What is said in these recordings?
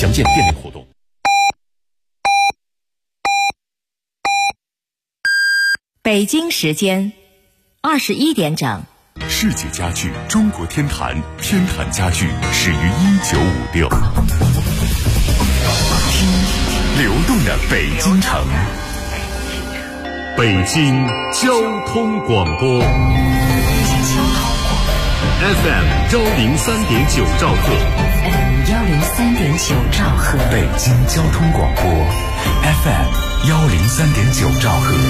详见店内活动。 北京时间21点整。 世界家具中国天坛，天坛家具始于1956。听流动的北京城。北京交通广播 FM 103.9兆赫， 103.9兆赫。 北京交通广播 FM 103.9兆赫。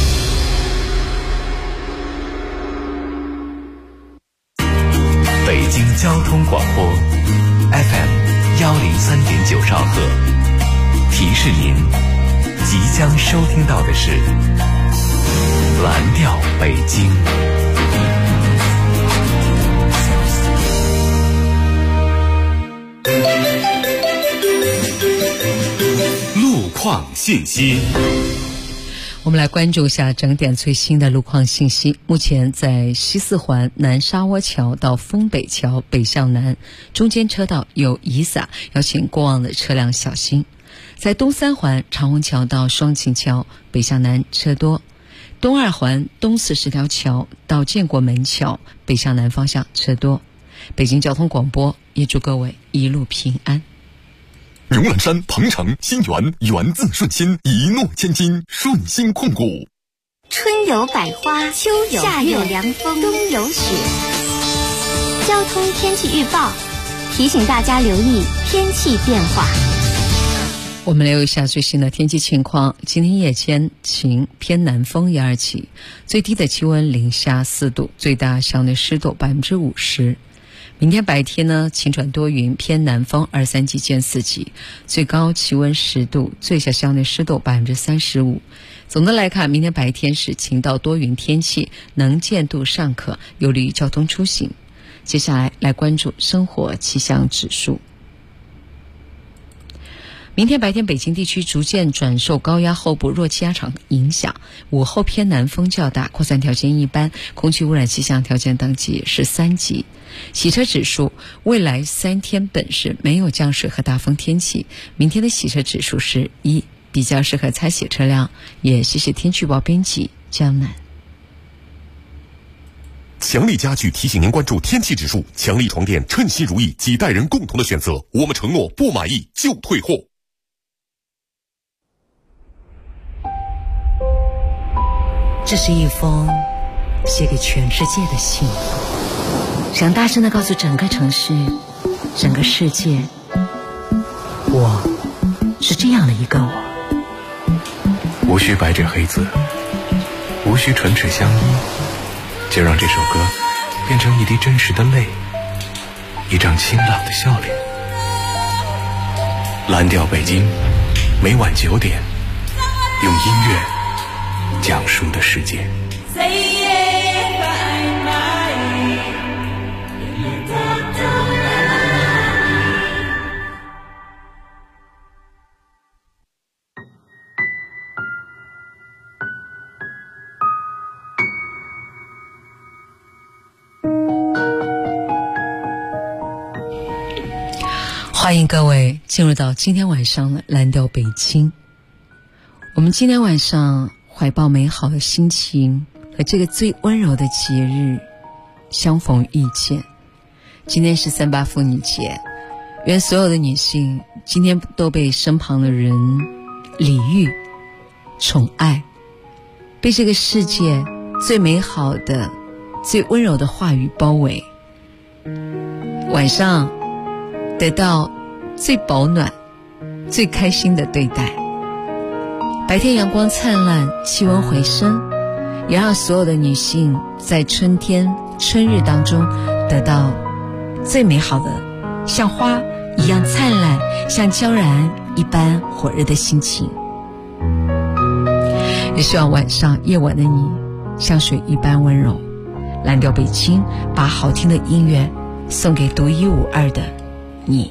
北京交通广播 FM 103.9兆赫，提示您即将收听到的是蓝调北京。路况信息。 我们来关注一下整点最新的路况信息。目前在西四环南沙窝桥到丰北桥北向南中间车道有遗撒，要请过往的车辆小心。在东三环长虹桥到双琴桥北向南车多，东二环东40条桥到建国门桥北向南方向车多。北京交通广播也祝各位一路平安。 荣览山、鹏程、新源，源自顺心，一诺千金，顺心控股。 春有百花，秋有夏有凉风，冬有雪。交通天气预报提醒大家留意天气变化。 我们留意一下最新的天气情况。今天夜间晴，偏南风1、2级，最低的气温零下4度，最大相对湿度50%。明天白天呢，晴转多云，偏南风2、3级见4级，最高气温10度，最小相对湿度35%。总的来看，明天白天是晴到多云天气，能见度尚可，有利于交通出行。接下来关注生活气象指数。明天白天北京地区逐渐转受高压后部弱气压场影响，午后偏南风较大，扩散条件一般，空气污染气象条件等级是3级。洗车指数，未来3天本市没有降水和大风天气，明天的洗车指数是1，比较适合采洗车辆。也谢谢天气预报编辑江南。 强力家具提醒您关注天气指数，强力床垫称心如意，几代人共同的选择，我们承诺不满意就退货。 这是一封写给全世界的信，想大声地告诉整个城市、整个世界，我是这样的一个我。 无需白纸黑字，无需唇齿相依，就让这首歌变成一滴真实的泪，一张清朗的笑脸。蓝调北京，每晚9点，用音乐讲述的世界。 欢迎各位进入到今天晚上的蓝调北京。我们今天晚上怀抱美好的心情和这个最温柔的节日相逢遇见。今天是3·8妇女节，愿所有的女性今天都被身旁的人礼遇、宠爱，被这个世界最美好的、最温柔的话语包围。晚上得到最保暖、最开心的对待。白天阳光灿烂，气温回升，也让所有的女性在春天、春日当中得到最美好的，像花一样灿烂，像娇然一般火热的心情。也希望晚上夜晚的你像水一般温柔。蓝调北京把好听的音乐送给独一无二的你。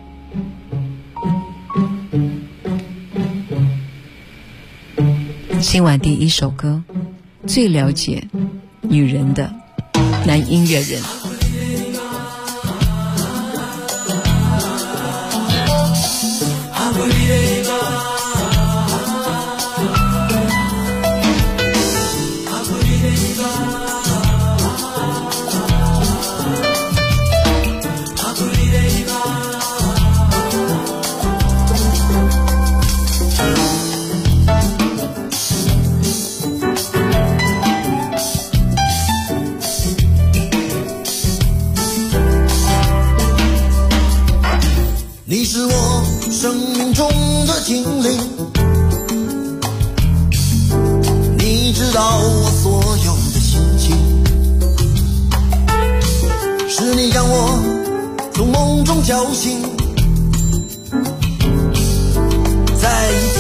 今晚第一首歌，最了解女人的男音乐人。 你是我生命中的精灵，你知道我所有的心情，是你将我从梦中叫醒，再一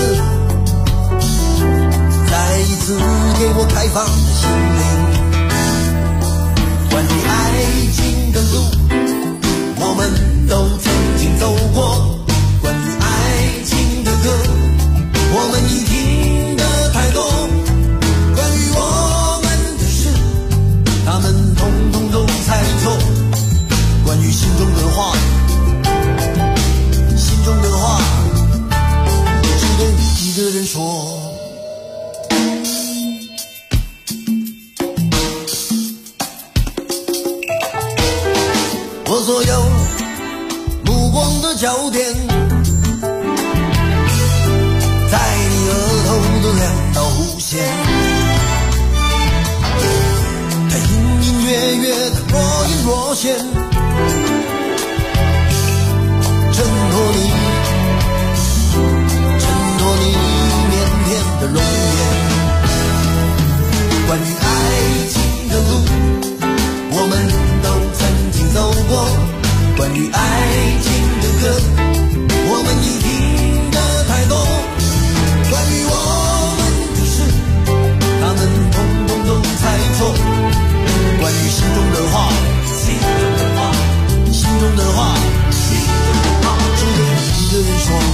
次给我开放的心灵。关于爱情的路，我们都曾经走过，关于爱情的歌，我们已听得太多，关于我们的事，他们统统都猜错，关于心中的话，心中的话只对一个人说。我所有目光的焦点，在你额头的两道弧线，它隐隐约约的若隐若现，衬托你腼腆的容颜。关于爱情的路，我们都曾经走过，关于爱情的歌，我们已听得太多，关于我们的事，他们统统都猜错，关于心中的话，心中的话，心中的话，心中的话，只对一个人说。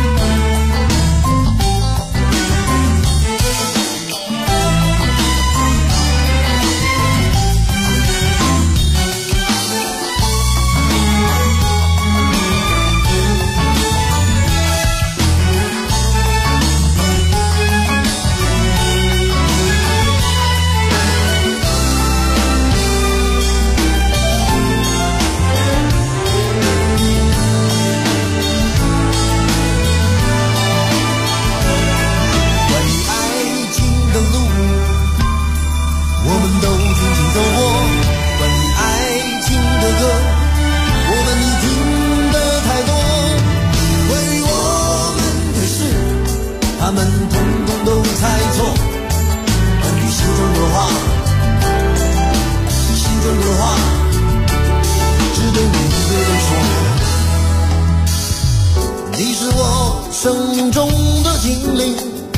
生命中的精灵，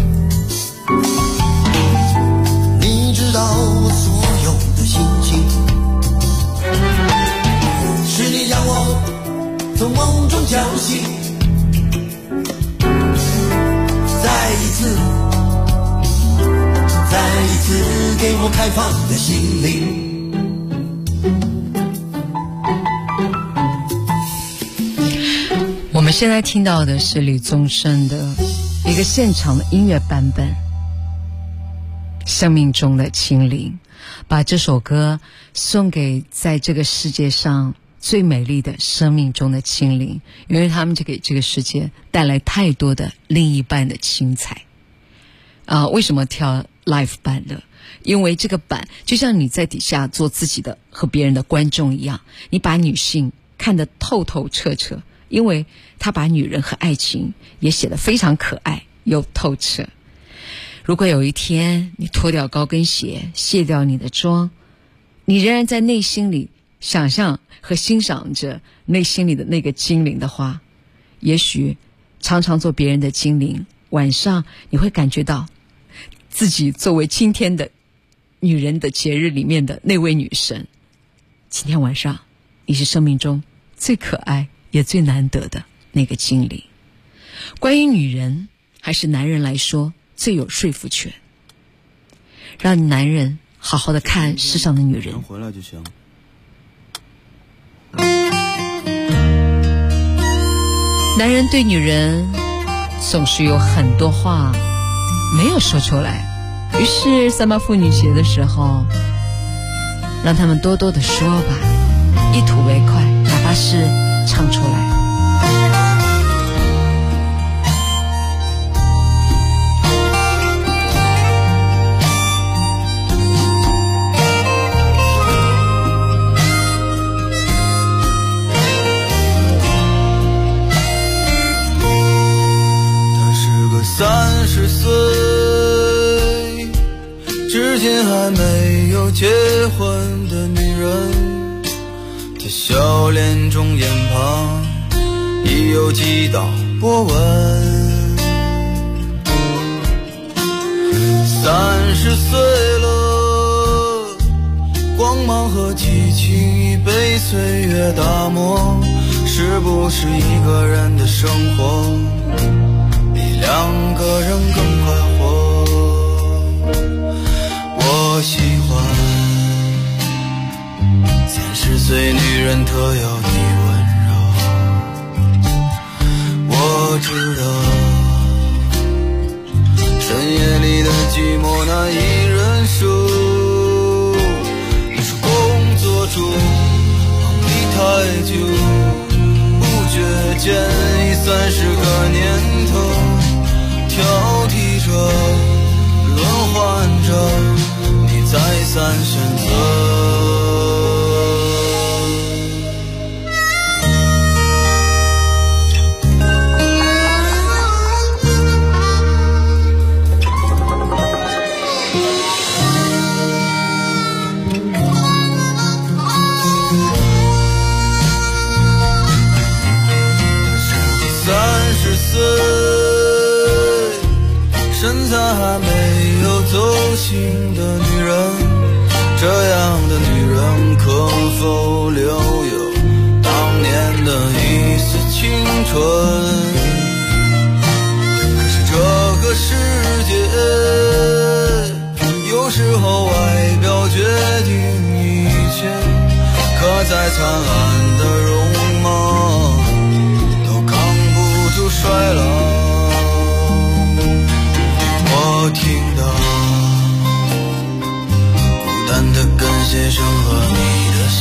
你知道我所有的心情，是你将我从梦中叫醒，再一次给我开放的心灵。 我们现在听到的是李宗盛的一个现场的音乐版本《生命中的精灵》，把这首歌送给在这个世界上最美丽的生命中的精灵，因为他们就给这个世界带来太多的另一半的精彩。为什么挑 live 版的？因为这个版就像你在底下做自己的和别人的观众一样，你把女性看得透透彻彻，因为他把女人和爱情也写得非常可爱又透彻。如果有一天你脱掉高跟鞋，卸掉你的妆，你仍然在内心里想象和欣赏着内心里的那个精灵的话，也许常常做别人的精灵，晚上你会感觉到自己作为今天的女人的节日里面的那位女神。今天晚上你是生命中最可爱也最难得的那个精灵。关于女人还是男人来说最有说服权，让男人好好的看世上的女人。 回来就行。 男人对女人总是有很多话没有说出来，于是3八妇女节的时候，让他们多多的说吧，一吐为快，哪怕是唱出来。 30岁，至今还没有结婚的女人，她笑脸中眼旁已有几道波纹。30岁了，光芒和激情已被岁月打磨，是不是一个人的生活比两个人更快活？我喜欢30岁女人特有的温柔，我知道深夜里的寂寞难以忍受，你说工作中忙你太久，不觉间已30个年头，挑剔着轮换着你再三选择。身材还没有走形的女人，这样的女人可否留有当年的一丝青春？可是这个世界有时候外表决定一切，可再灿烂的容貌都扛不住衰老。我听到孤单的跟鞋声和你的笑，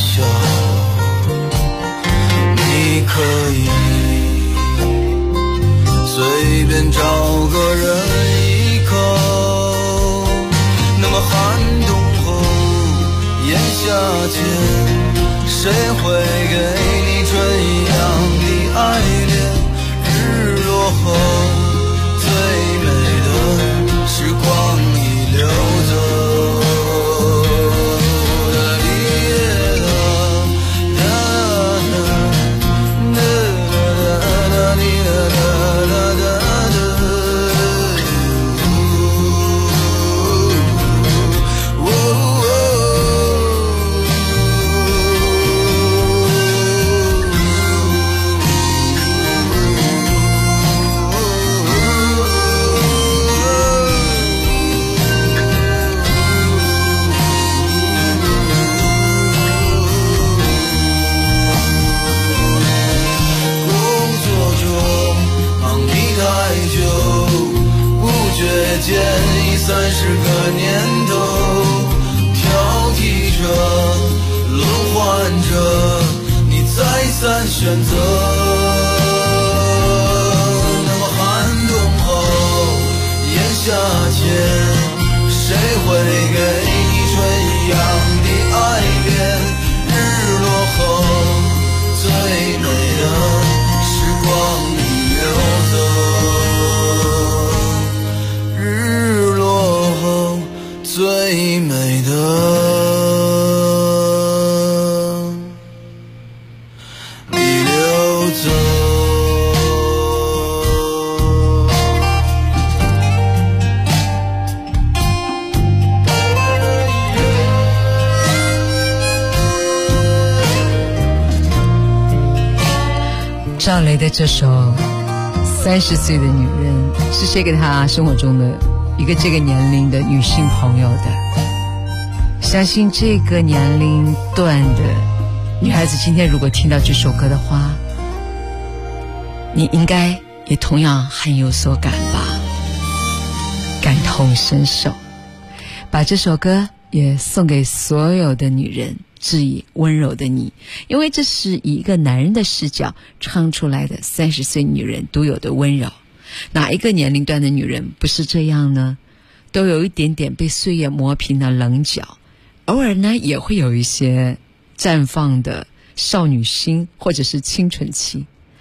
你可以随便找个人依靠，那么寒冬后炎夏间，谁会给你春一样的爱恋？日落后最美时光已流走，间已30个年头，挑剔着轮换着你再三选择，那么寒冬后炎夏间，谁会给你春一样的爱恋？日落后最美的时光已流走，最美的你流走。 赵雷的这首《30岁的女人》是写给他生活中的一个这个年龄的女性朋友的。相信这个年龄段的女孩子今天如果听到这首歌的话，你应该也同样很有所感吧，感同身受。把这首歌也送给所有的女人，致以温柔的你，因为这是以一个男人的视角唱出来的30岁女人独有的温柔。哪一个年龄段的女人不是这样呢？都有一点点被岁月磨平的棱角，偶尔呢也会有一些绽放的少女心或者是青春期。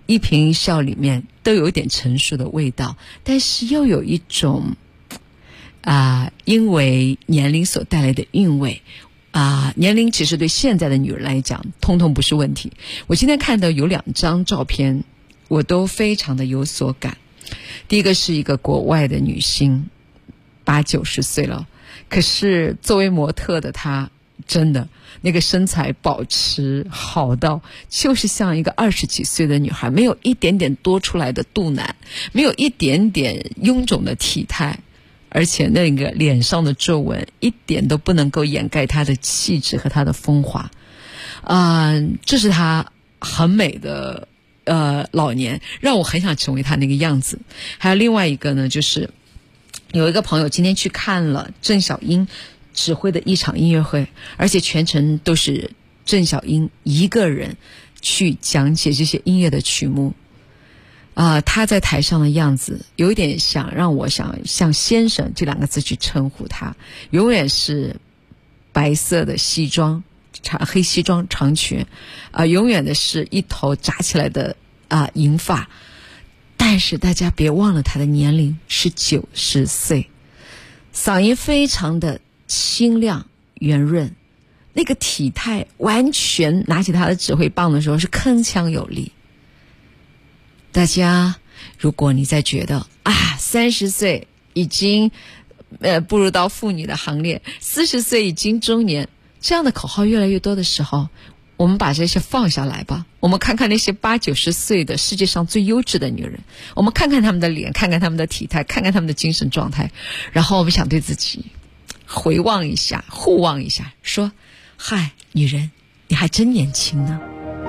一颦一笑里面都有点成熟的味道，但是又有一种因为年龄所带来的韵味。年龄其实对现在的女人来讲通通不是问题。我今天看到有2张照片我都非常的有所感。第一个是一个国外的女星，80、90岁了，可是作为模特的她真的那个身材保持好到就是像一个20几岁的女孩，没有一点点多出来的肚腩，没有一点点臃肿的体态，而且那个脸上的皱纹一点都不能够掩盖她的气质和她的风华。这是她很美的老年，让我很想成为她那个样子。还有另外一个呢，就是有一个朋友今天去看了郑晓英指挥的一场音乐会，而且全程都是郑晓英一个人去讲解这些音乐的曲目。他在台上的样子有一点想让我想像先生这2个字去称呼他，永远是白色的西装，黑西装长裙，永远的是一头扎起来的银发，但是大家别忘了他的年龄是90岁，嗓音非常的清亮圆润，那个体态完全拿起他的指挥棒的时候是铿锵有力。大家如果你在觉得30岁已经步入到妇女的行列，40岁已经中年，这样的口号越来越多的时候，我们把这些放下来吧。我们看看那些80、90岁的世界上最优质的女人，我们看看她们的脸，看看她们的体态，看看她们的精神状态，然后我们想对自己回望一下，互望一下，说嗨，女人你还真年轻呢。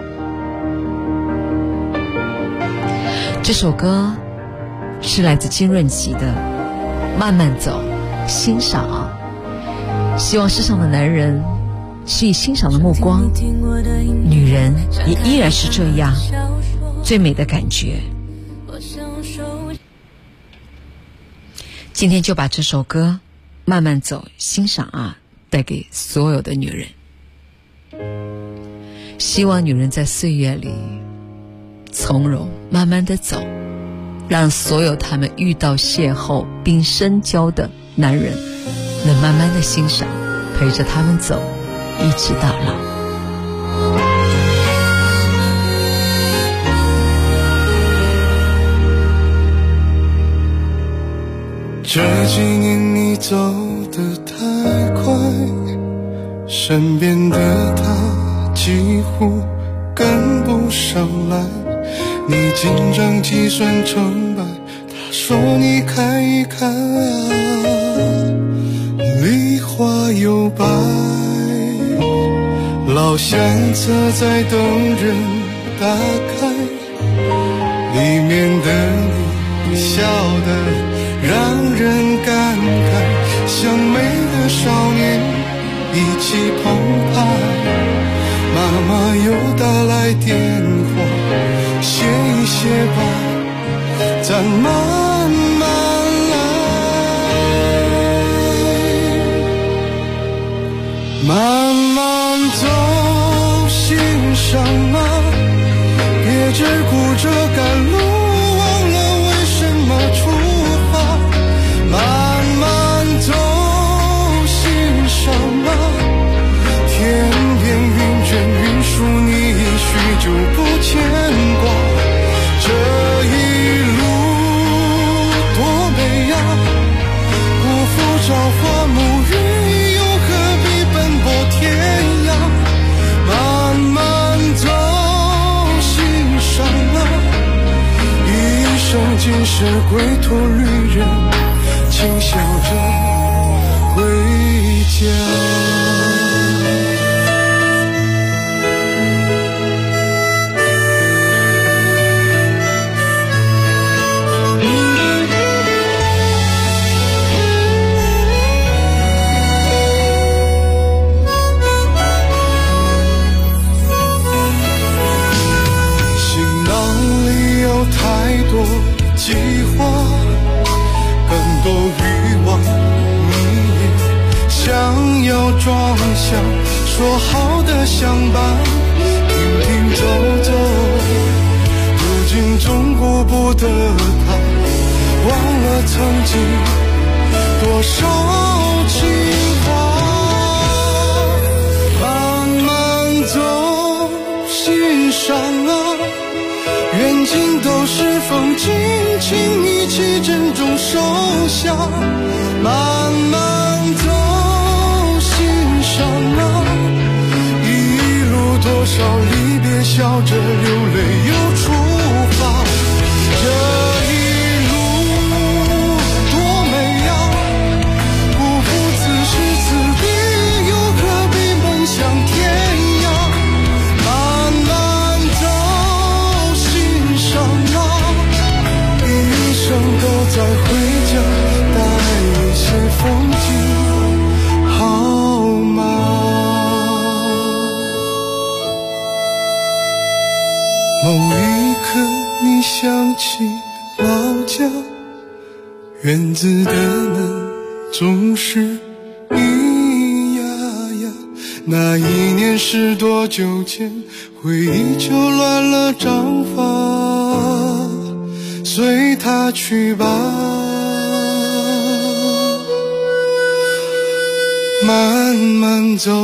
这首歌是来自金润吉的《慢慢走》，欣赏。希望世上的男人是以欣赏的目光，女人也依然是这样，最美的感觉。今天就把这首歌《慢慢走》欣赏带给所有的女人。希望女人在岁月里从容慢慢的走，让所有他们遇到邂逅并深交的男人能慢慢的欣赏，陪着他们走，一直到老。 这几年你走得太快，身边的他几乎跟不上来，你紧张计算成败，他说你看一看梨花又白，老相册在等人打开，里面的你笑得让人感慨，像美的少年一起澎湃。妈妈又打来电话，歇一歇吧，咱慢慢来，慢慢走，欣赏别只顾着赶路，忘了为什么出发。慢慢走，欣赏天边云卷云舒，你许久不牵挂。这一路多美呀，不负朝花暮雨，又何必奔波天涯。慢慢走，欣赏一生今世归途旅人，轻笑着回家。计划更多欲望，你也想要装下，说好的相伴，停停走走，如今不得他，忘了曾经多少情话。慢慢走，欣赏啊，远近都是风景，请一起珍重收下。慢慢走，欣赏啊，一路多少离别，笑着流泪又出发。这一路多美啊，不负此时此地，又何必奔向天涯。慢慢走，欣赏啊，一生都在回家，带一些风景好吗？某一刻你想起老家，院子的门总是咿呀呀。那一年是多久前，回忆就乱了章法，随它去吧。慢慢走。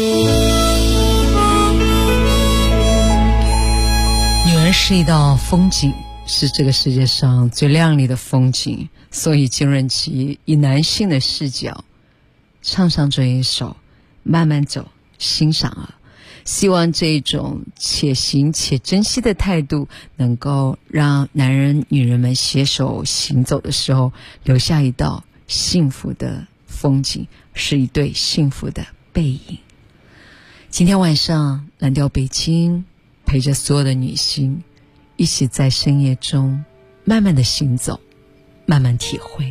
女儿是一道风景，是这个世界上最亮丽的风景，所以金润琪以男性的视角唱上这一首慢慢走，欣赏啊，希望这种且行且珍惜的态度能够让男人女人们携手行走的时候留下一道幸福的风景，是一对幸福的背影。今天晚上蓝调北京陪着所有的女性一起在深夜中慢慢的行走，慢慢体会。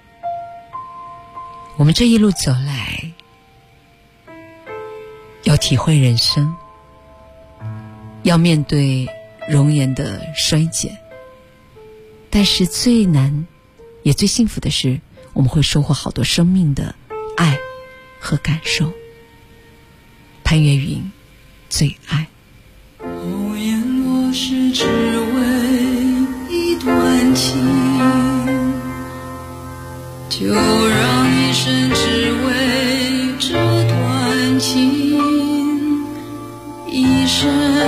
我们这一路走来，要体会人生，要面对容颜的衰减，但是最难也最幸福的是，我们会收获好多生命的爱和感受。潘越云，最爱。 红颜若是只为一段情，就让一生只为这段情，一生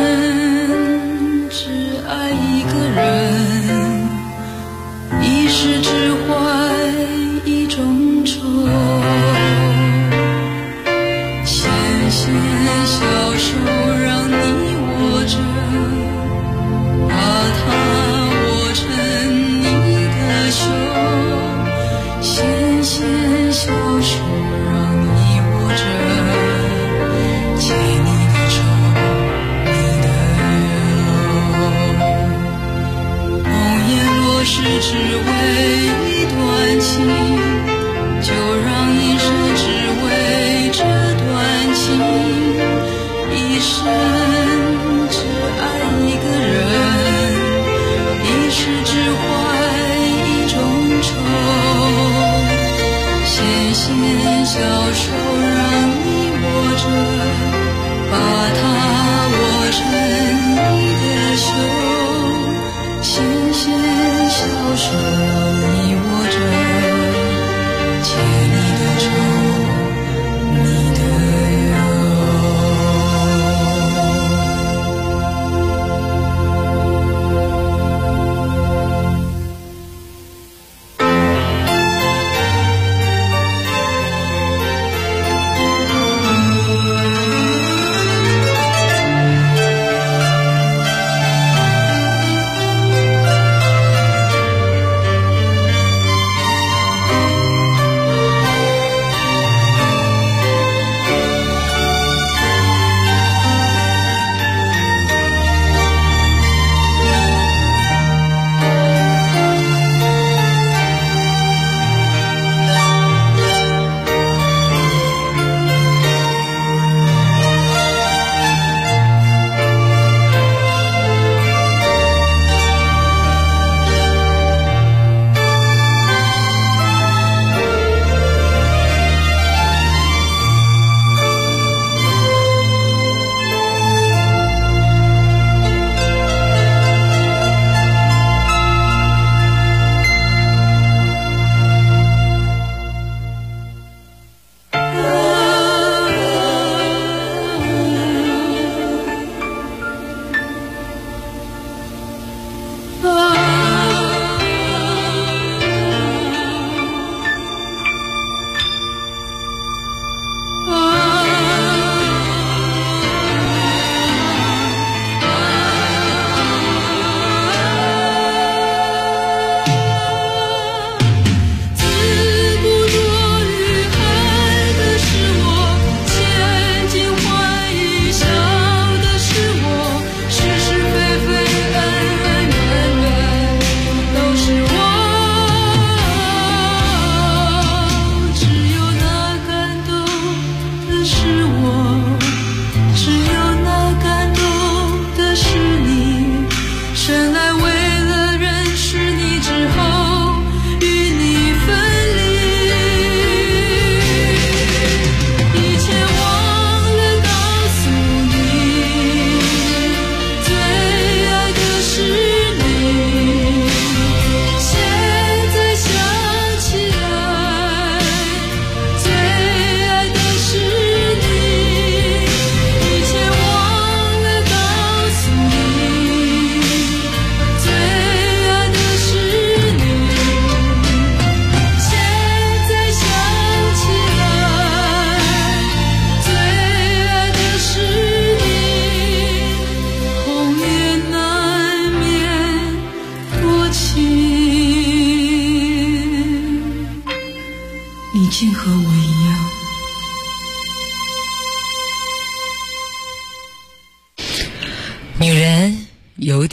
只爱一个人，一世只怀一种愁。纤纤小手让你握着，把它握成你的袖。纤纤小手让你握着，牵你的手，你的忧。红颜若是只为一段情，就让一生只为这段情，一生只爱一个人，一世只怀一种愁。纤纤小手让你握着，把它握成你的袖。纤纤小手让你握着，牵你的手，你的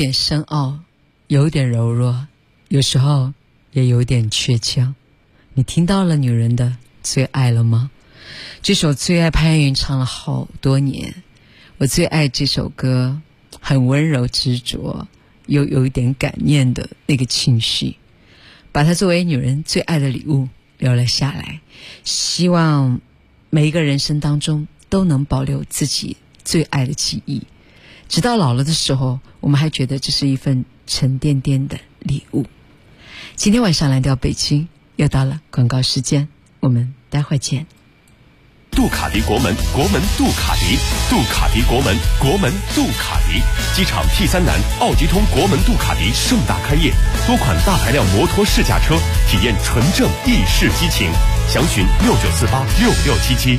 点深奥，有点柔弱，有时候也有点倔强。你听到了女人的最爱了吗？这首最爱潘越云唱了好多年，我最爱这首歌，很温柔执着又有一点感念的那个情绪，把它作为女人最爱的礼物留了下来。希望每一个人生当中都能保留自己最爱的记忆，直到老了的时候，我们还觉得这是一份沉甸甸的礼物。今天晚上蓝调北京又到了广告时间，我们待会儿见。 杜卡迪国门，国门杜卡迪，杜卡迪国门，国门杜卡迪。机场 T3南奥迪通国门杜卡迪盛大开业，多款大排量摩托试驾车，体验纯正意式激情。详询69486677。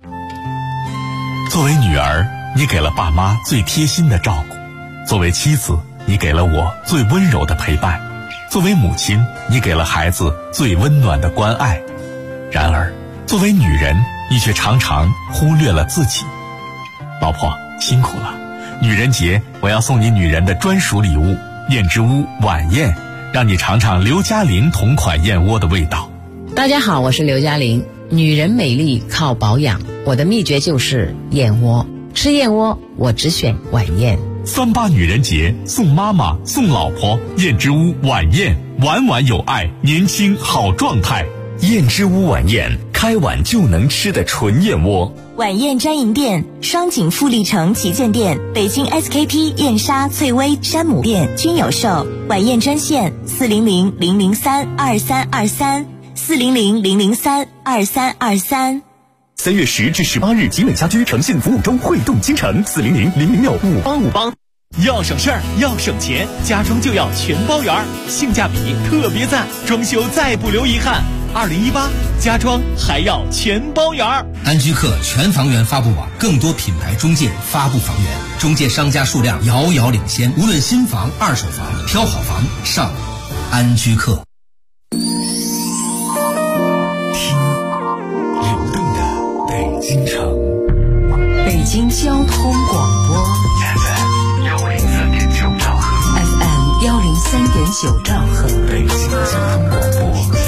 作为女儿，你给了爸妈最贴心的照顾；作为妻子，你给了我最温柔的陪伴；作为母亲，你给了孩子最温暖的关爱。然而，作为女人，你却常常忽略了自己。老婆，辛苦了！女人节，我要送你女人的专属礼物——燕之屋晚宴，让你尝尝刘嘉玲同款燕窝的味道。 大家好，我是刘嘉玲。女人美丽靠保养，我的秘诀就是燕窝。吃燕窝，我只选晚宴。 38女人节，送妈妈，送老婆，燕之屋晚宴，晚晚有爱，年轻好状态。 燕之屋晚宴，开碗就能吃的纯燕窝。 晚宴专营店：双井富力城旗舰店、北京 SKP 燕莎、翠微、山姆店均有售。晚宴专线400-003-2323，400-003-2323。 3月10至18日，集美家居诚信服务周汇动京城，400-006-5858。 要省事儿，要省钱，家装就要全包圆，性价比特别赞，装修再不留遗憾。2018家装还要全包圆。 安居客全房源发布网，更多品牌中介发布房源，中介商家数量遥遥领先。无论新房、二手房，挑好房上安居客。 听流动的北京城， 北京交通广播 FM103.9兆赫 ，FM103.9兆赫， 北京交通广播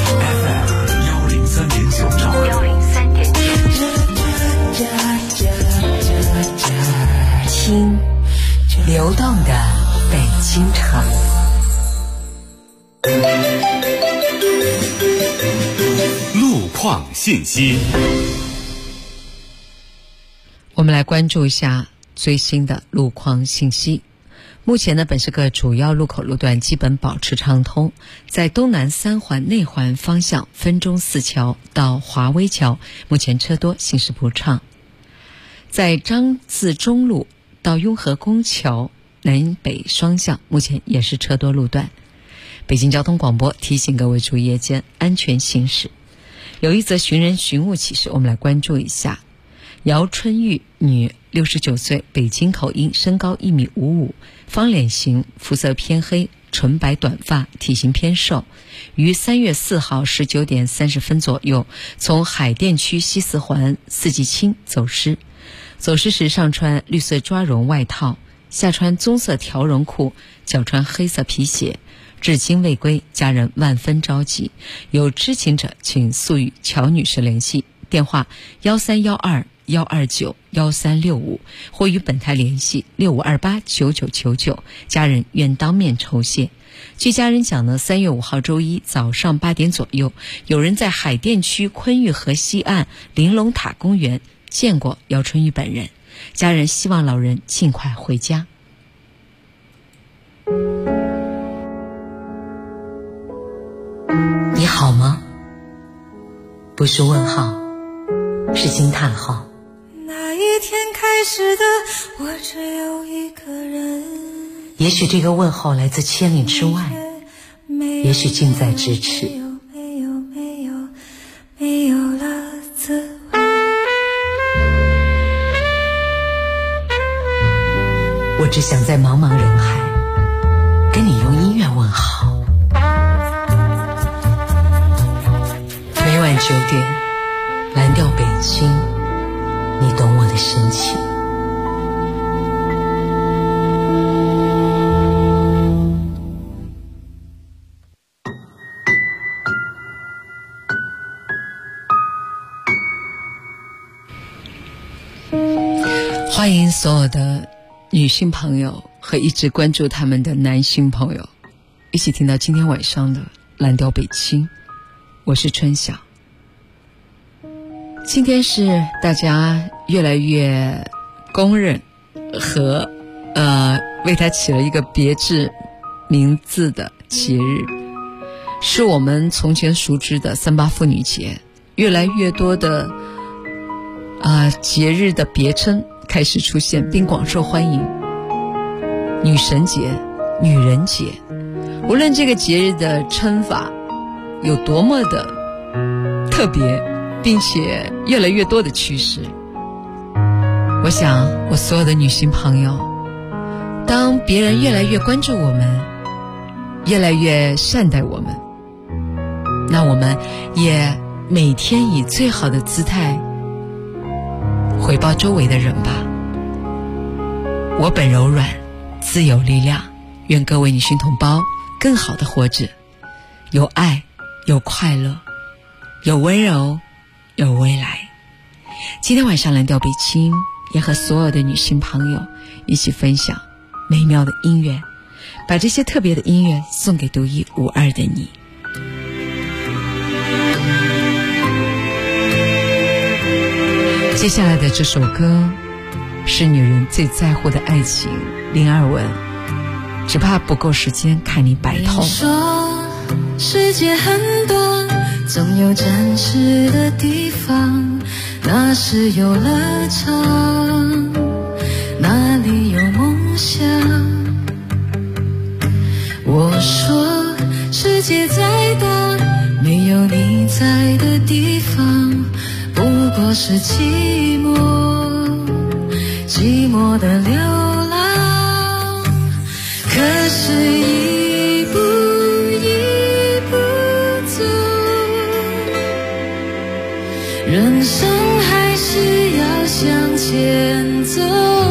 FM103.9兆赫 ，103.9。听流动的北京城。 路况信息， 我们来关注一下最新的路况信息。目前呢，本市各主要路口路段基本保持畅通。在东南三环内环方向，分钟寺桥到华威桥，目前车多，行驶不畅。在张自忠路到雍和宫桥南北双向，目前也是车多路段。北京交通广播提醒各位注意夜间安全行驶。有一则寻人寻物启事，我们来关注一下。姚春玉，女，69岁，北京口音，身高1.55米，方脸型，肤色偏黑，纯白短发，体型偏瘦，于3月4号19点30分左右从海淀区西四环四季青走失。走失时上穿绿色抓绒外套，下穿棕色条绒裤，脚穿黑色皮鞋，至今未归，家人万分着急。有知情者请速与乔女士联系，电话1312-129-1365，或与本台联系6528-9999，家人愿当面酬谢。据家人讲呢，3月5号周一早上8点左右，有人在海淀区昆玉河西岸玲珑塔公园见过姚春玉本人，家人希望老人尽快回家。 你好吗？不是问号，是惊叹号。 那一天开始的，我只有一个人。 也许这个问候来自千里之外，也许近在咫尺。 没有了滋味。 我只想在茫茫人海跟你用音乐问好。 每晚9点，蓝调北京，你懂我的深情。 欢迎所有的女性朋友和一直关注他们的男性朋友一起听到今天晚上的蓝调北京，我是春晓。今天是大家越来越公认和为它起了一个别致名字的节日，是我们从前熟知的3·8妇女节。越来越多的节日的别称开始出现并广受欢迎，女神节、女人节，无论这个节日的称法有多么的特别，并且越来越多的趋势，我想我所有的女性朋友，当别人越来越关注我们，越来越善待我们，那我们也每天以最好的姿态回报周围的人吧。我本柔软，自有力量，愿各位女性同胞更好的活着，有爱，有快乐，有温柔，有未来。今天晚上蓝调北京也和所有的女性朋友一起分享美妙的音乐，把这些特别的音乐送给独一无二的你。接下来的这首歌是女人最在乎的爱情，林二文，只怕不够时间看你白头。 说世界很多，总有展示的地方，那是游乐场，那里有梦想。我说世界再大，没有你在的地方不过是寂寞，寂寞的流浪。可是一步一步走，人生还是要向前走。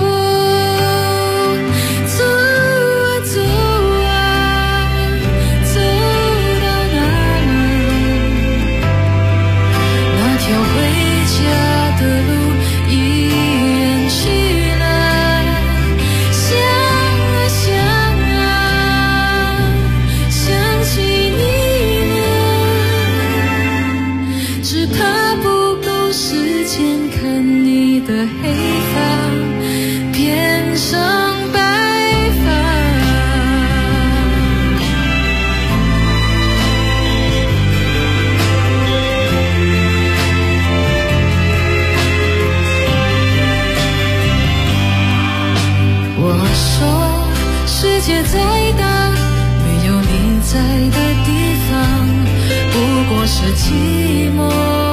是寂寞，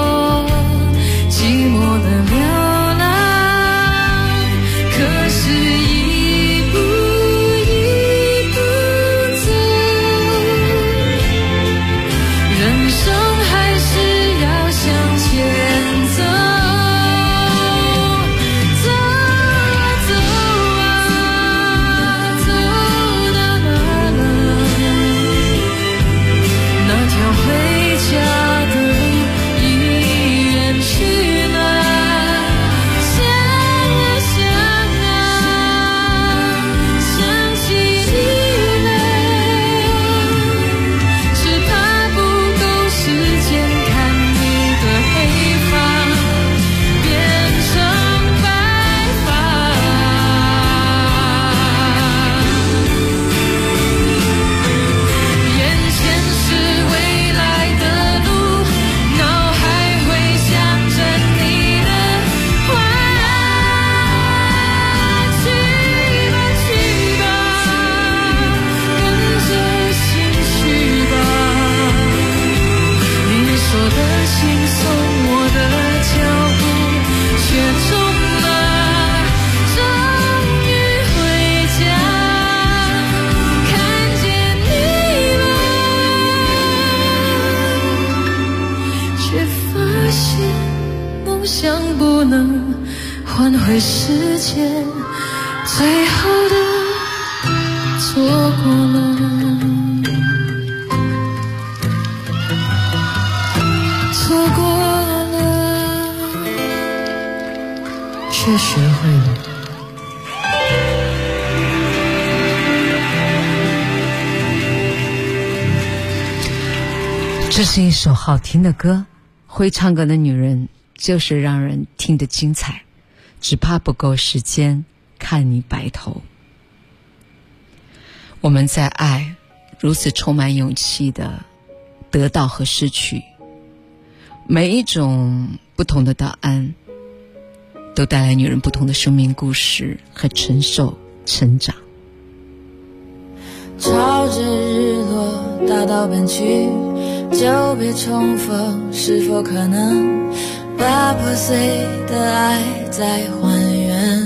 寂寞的流浪。可是一步一步走，人生还是要向前走。走啊走啊，走到哪了？那条回家换回时间，最后的错过了，错过了，却学会了这是一首好听的歌，会唱歌的女人就是让人听得精彩，只怕不够时间看你白头。我们在爱如此充满勇气的得到和失去，每一种不同的答案都带来女人不同的生命故事和承受成长。 朝着日落大道奔去，久别重逢，是否可能把破碎的爱再还原？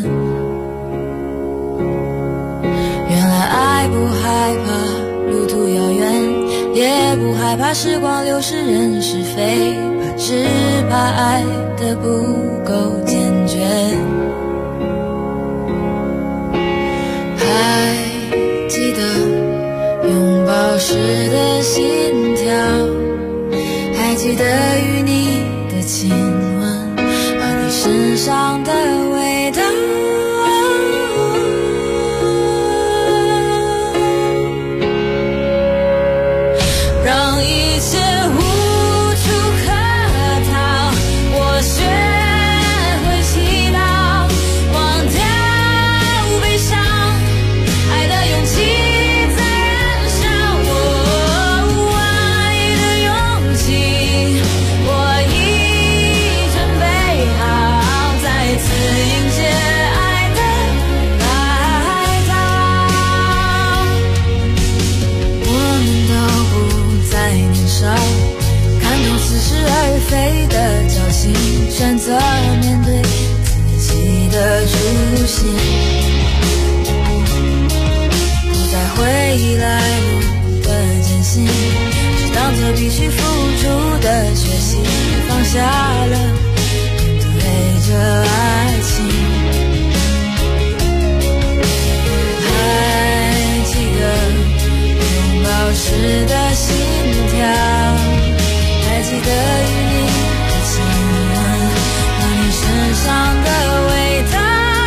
原来爱不害怕路途遥远，也不害怕时光流逝人是非，只怕爱的不够坚决。还记得拥抱时的心跳，还记得与你的亲吻和你身上的味道，让一切无处可逃，我学会祈祷，忘掉悲伤，爱的勇气在燃烧，我爱的勇气我已准备好，再次迎接爱的来到。我们都不再年少，看透似是而非的侥幸，选择面对自己的初心，不再回忆来路的艰辛，只当作必须付出的学习，放下了面对着爱情。还记得拥抱时的心跳，还记得与你的亲吻和你身上的味道，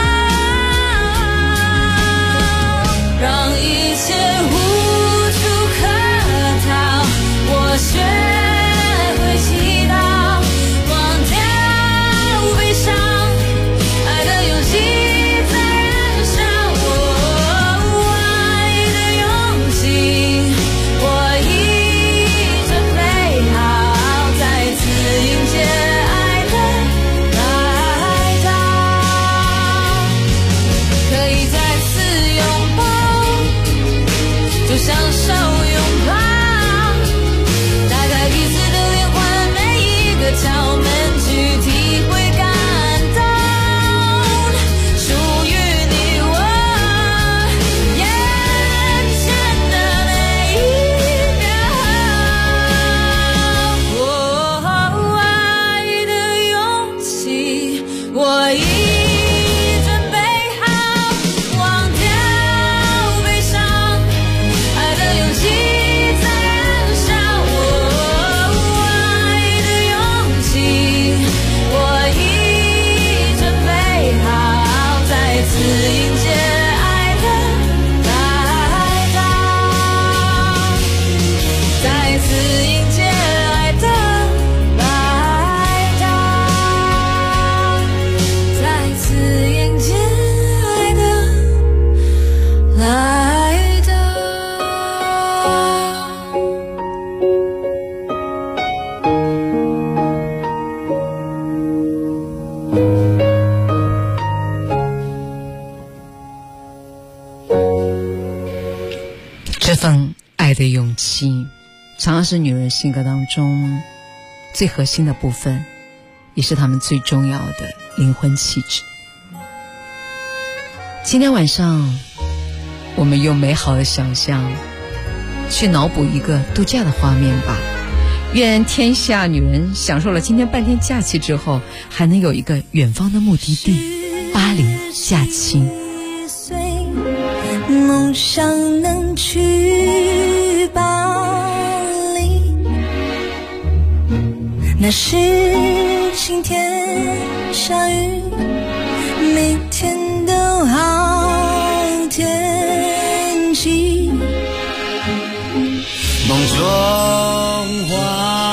让一切无处可逃，我学会祈祷，忘掉悲伤，爱的勇气在燃烧，我爱的勇气我已准备好，再次迎接爱的来到，可以再次拥抱，就享受拥抱，打开彼此的灵魂，每一个窍门去体会感动，属于你我眼前的每一秒，爱的勇气我已准备好，忘掉悲伤，爱的勇气在燃烧，爱的勇气我已准备好，再次迎接爱的来到，再次迎接爱的来到，再次迎接爱的来到。 这份爱的勇气常常是女人性格当中最核心的部分，也是她们最重要的灵魂气质。今天晚上我们用美好的想象去脑补一个度假的画面吧，愿天下女人享受了今天半天假期之后，还能有一个远方的目的地，巴黎假期。 梦想能去巴黎，那是晴天下雨，每天都好天气。 梦中花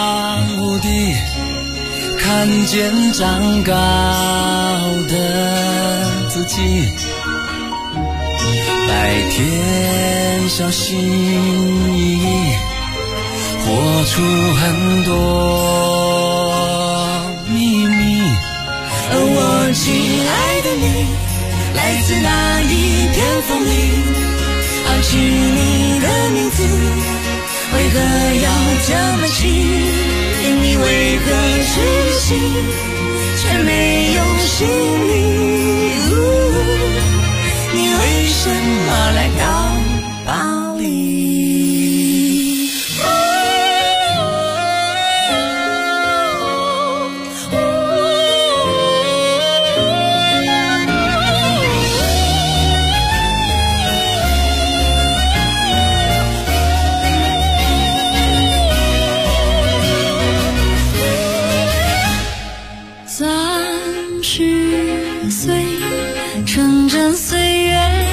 看见长高的自己，白天小心翼翼，活出很多秘密。 我亲爱的你，来自哪一片风里？好奇你的名字，为何要这么近？你为何痴心，却没有心理？你为什么来到巴黎？ 30岁，趁着岁月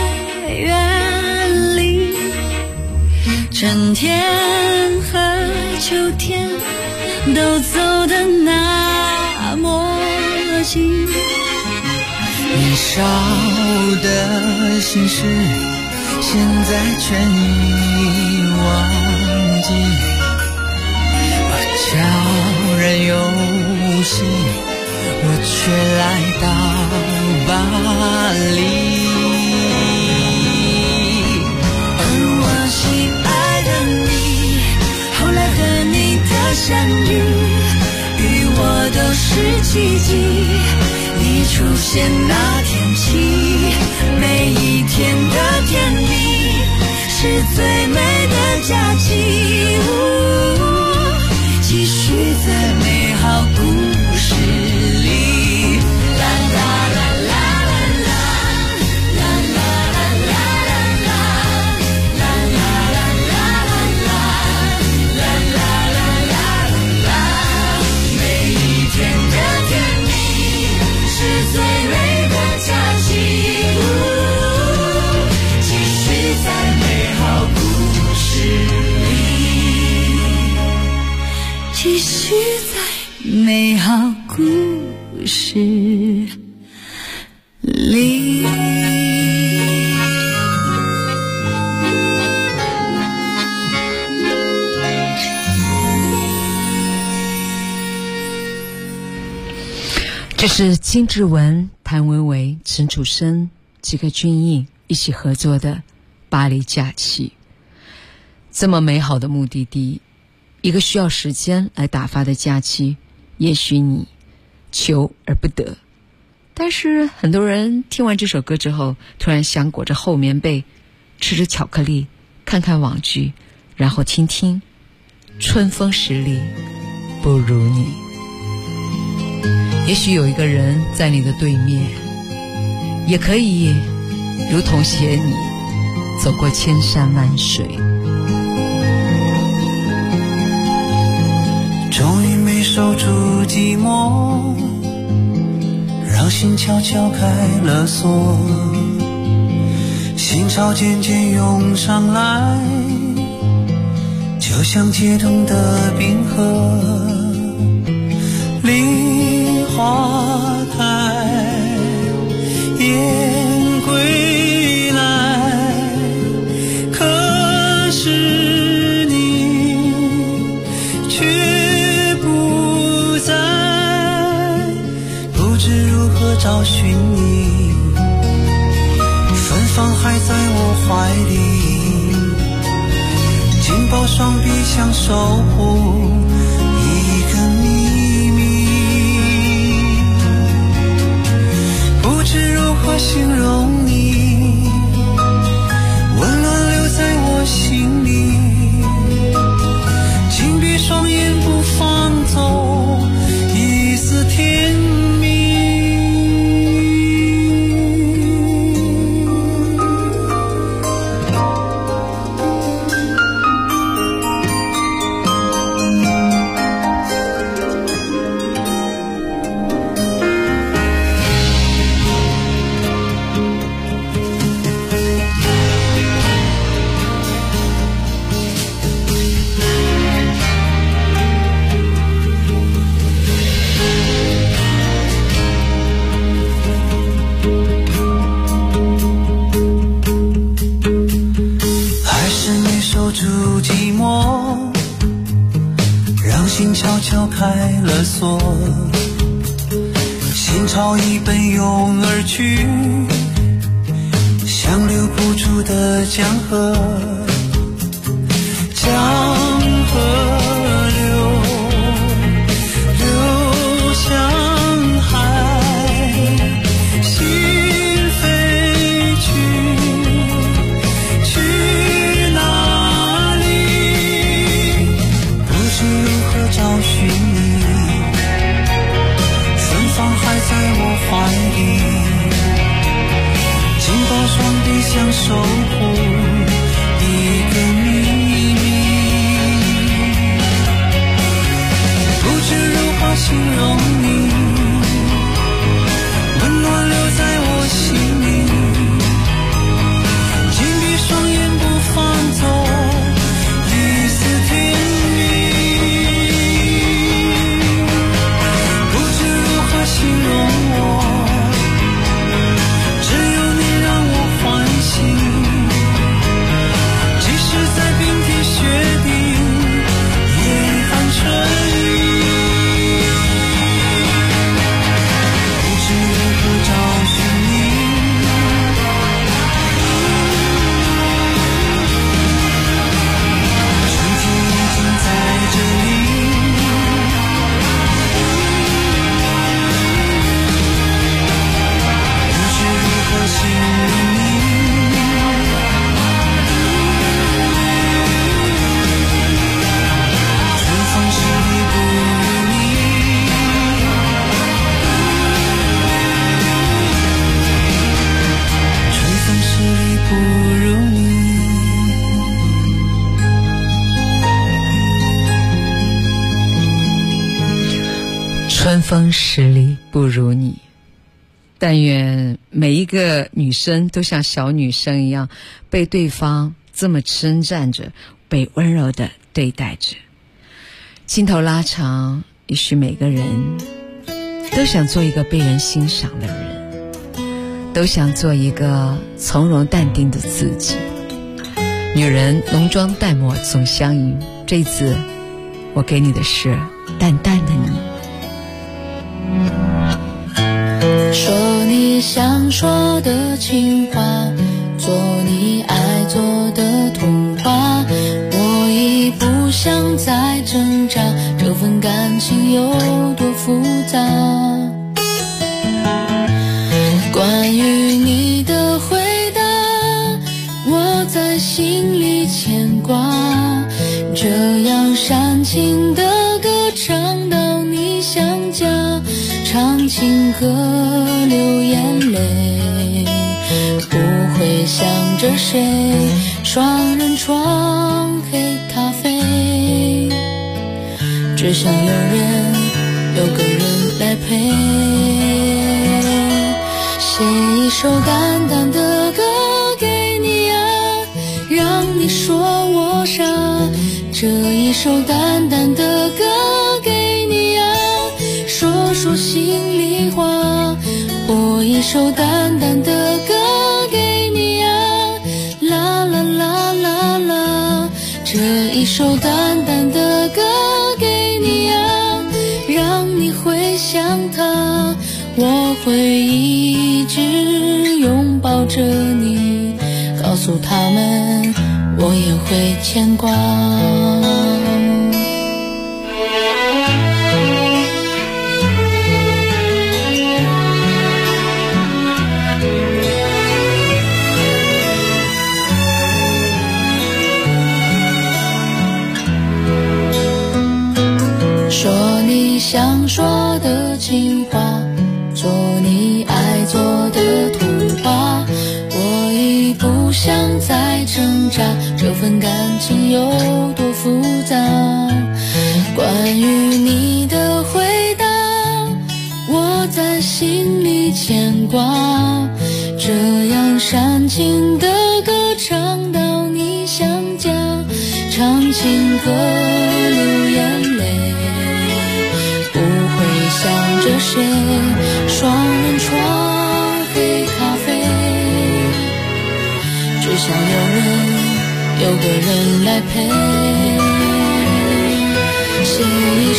远离，春天和秋天都走得那么近。 年少的心事，现在全已忘记，悄然游戏，我却来到巴黎。 我心爱的你，后来和你的相遇，与我都是奇迹。你出现那天起，每一天的甜蜜是最美的假期。继续在美好故事里，啦啦啦啦啦啦，啦啦啦啦啦啦，啦啦啦啦啦，啦啦啦啦啦，每一天的甜蜜是最美的假期。继续在美好故事里，继续在美好故事里。 这是金志文、谭维维、陈楚生几个军艺一起合作的巴黎假期。这么美好的目的地，一个需要时间来打发的假期，也许你求而不得。但是很多人听完这首歌之后，突然想裹着厚棉被，吃着巧克力，看看网剧，然后听听春风十里不如你。也许有一个人在你的对面，也可以如同写你走过千山万水。 终于没守住寂寞，让心悄悄开了锁，心潮渐渐涌上来，就像解冻的冰河。梨花开，雁归来，可是你却不在，不知如何找寻你，芬芳还在我怀里，紧抱双臂想守护一个秘密。不知如何形容你，温暖留在我心里，紧闭双眼不放走一丝甜蜜。 心悄悄开了锁，心潮已奔涌而去，像流不出的江河，江河流向海，心飞去哪里？不知如何找寻你，芬芳还在我怀里，紧抱双臂想守护一个秘密，不知如何形容你，温暖留在我心里，紧闭双眼不放走一丝甜蜜，不知如何形容我，只有你让我欢喜，即使在冰天雪地也含春雨，不知如何找寻你，春天已经在这里，不知如何形容你，春风十里不如你，春风十里不如你。 春风十里不如你。但愿每一个女生都像小女生一样，被对方这么称赞着，被温柔的对待着。镜头拉长，也许每个人都想做一个被人欣赏的人，都想做一个从容淡定的自己。女人浓妆淡抹总相宜，这一次我给你的是淡淡的你。 说你想说的情话，做你爱做的童话，我已不想再挣扎，这份感情有多复杂。关于你的回答，我在心里牵挂，这样煽情的歌唱到你想家，唱情歌流眼泪，不会想着谁，双人床黑咖啡，只想有个人来陪，写一首淡淡的歌给你啊，让你说我傻，这一首淡淡的歌给你啊，说说心里话，播一首淡淡的歌给你啊，啦啦啦啦啦，这一首淡淡的歌给你啊，让你会想他，我会一直拥抱着你，告诉他们我也会牵挂。说你想说的情话，做你爱做的童话，我已不想再挣扎，这份感情有多复杂。关于你的回答，我在心里牵挂，这样煽情的歌唱到你想家，唱情歌流眼泪，不会想着谁，双人床黑咖啡，只想有个人来陪，写一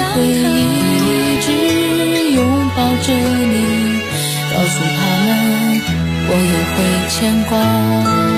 会一直拥抱着你，告诉他们我也会牵挂。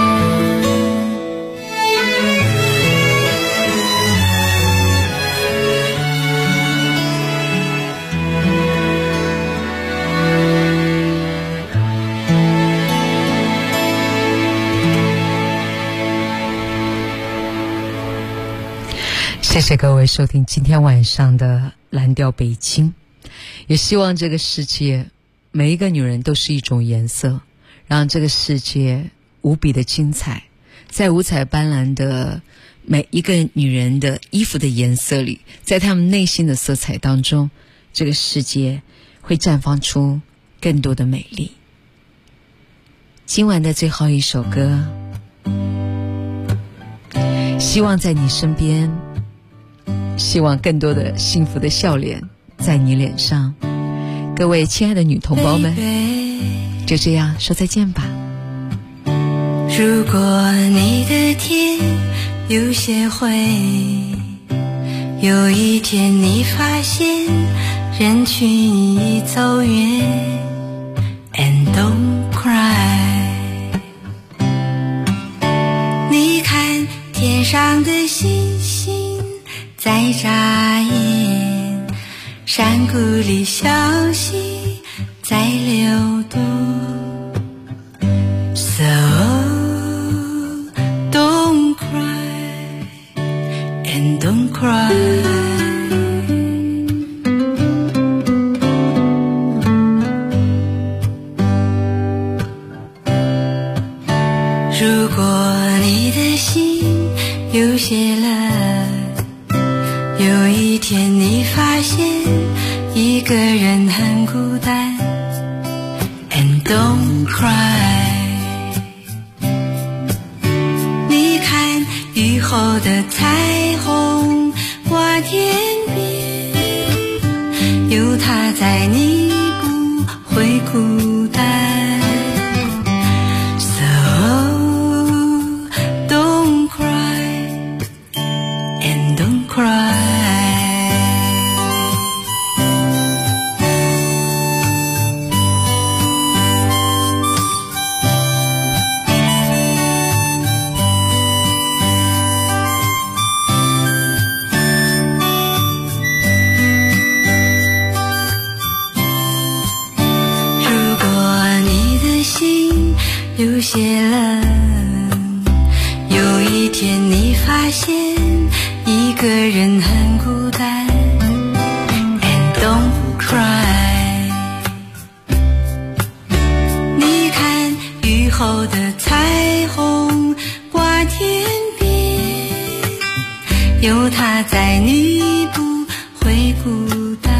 谢谢各位收听今天晚上的蓝调北京，也希望这个世界每一个女人都是一种颜色，让这个世界无比的精彩，在五彩斑斓的每一个女人的衣服的颜色里，在她们内心的色彩当中，这个世界会绽放出更多的美丽。今晚的最后一首歌，希望在你身边，希望更多的幸福的笑脸在你脸上。各位亲爱的女同胞们，就这样说再见吧。 如果你的天有些灰，有一天你发现人群已走远 ，And don't cry， 你看天上的星星在眨眼，山谷里小溪在流动 ，So don't cry and don't cry。如果你的心有些冷，有一天你发现一个人很孤单 ，And don't cry。你看雨后的彩虹挂天边，有它在你不会孤单。有些冷，有一天你发现一个人很孤单 ，And don't cry。你看雨后的彩虹挂天边，有它在你不会孤单。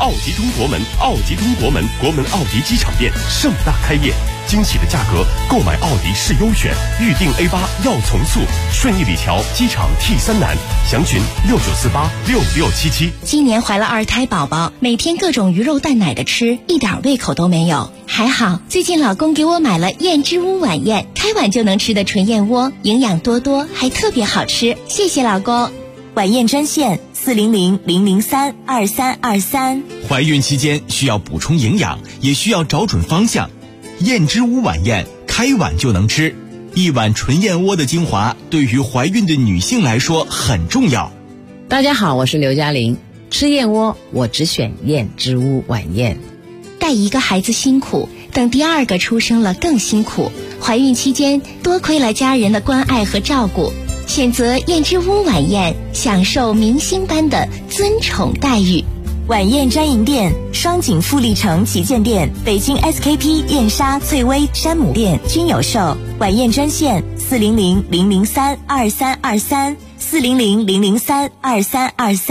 奥迪中国门，奥迪中国门，国门奥迪机场店盛大开业，惊喜的价格，购买奥迪是优选，预定 A8要从速，顺义里桥机场 T3南，详询69486677。 今年怀了2胎宝宝，每天各种鱼肉蛋奶的吃，一点胃口都没有。还好最近老公给我买了燕之屋晚宴，开碗就能吃的纯燕窝，营养多多，还特别好吃，谢谢老公。 晚宴专线400-003-2323。 怀孕期间需要补充营养，也需要找准方向。燕之屋晚宴，开碗就能吃，一碗纯燕窝的精华，对于怀孕的女性来说很重要。 大家好，我是刘嘉玲。吃燕窝，我只选燕之屋晚宴。 带一个孩子辛苦，等第2个出生了更辛苦。怀孕期间多亏了家人的关爱和照顾，选择燕之屋晚宴，享受明星般的尊宠待遇。 晚宴专营店：双井富力城旗舰店、北京 SKP 燕莎、翠微、山姆店均有售。晚宴专线400-003-2323，400-003-2323。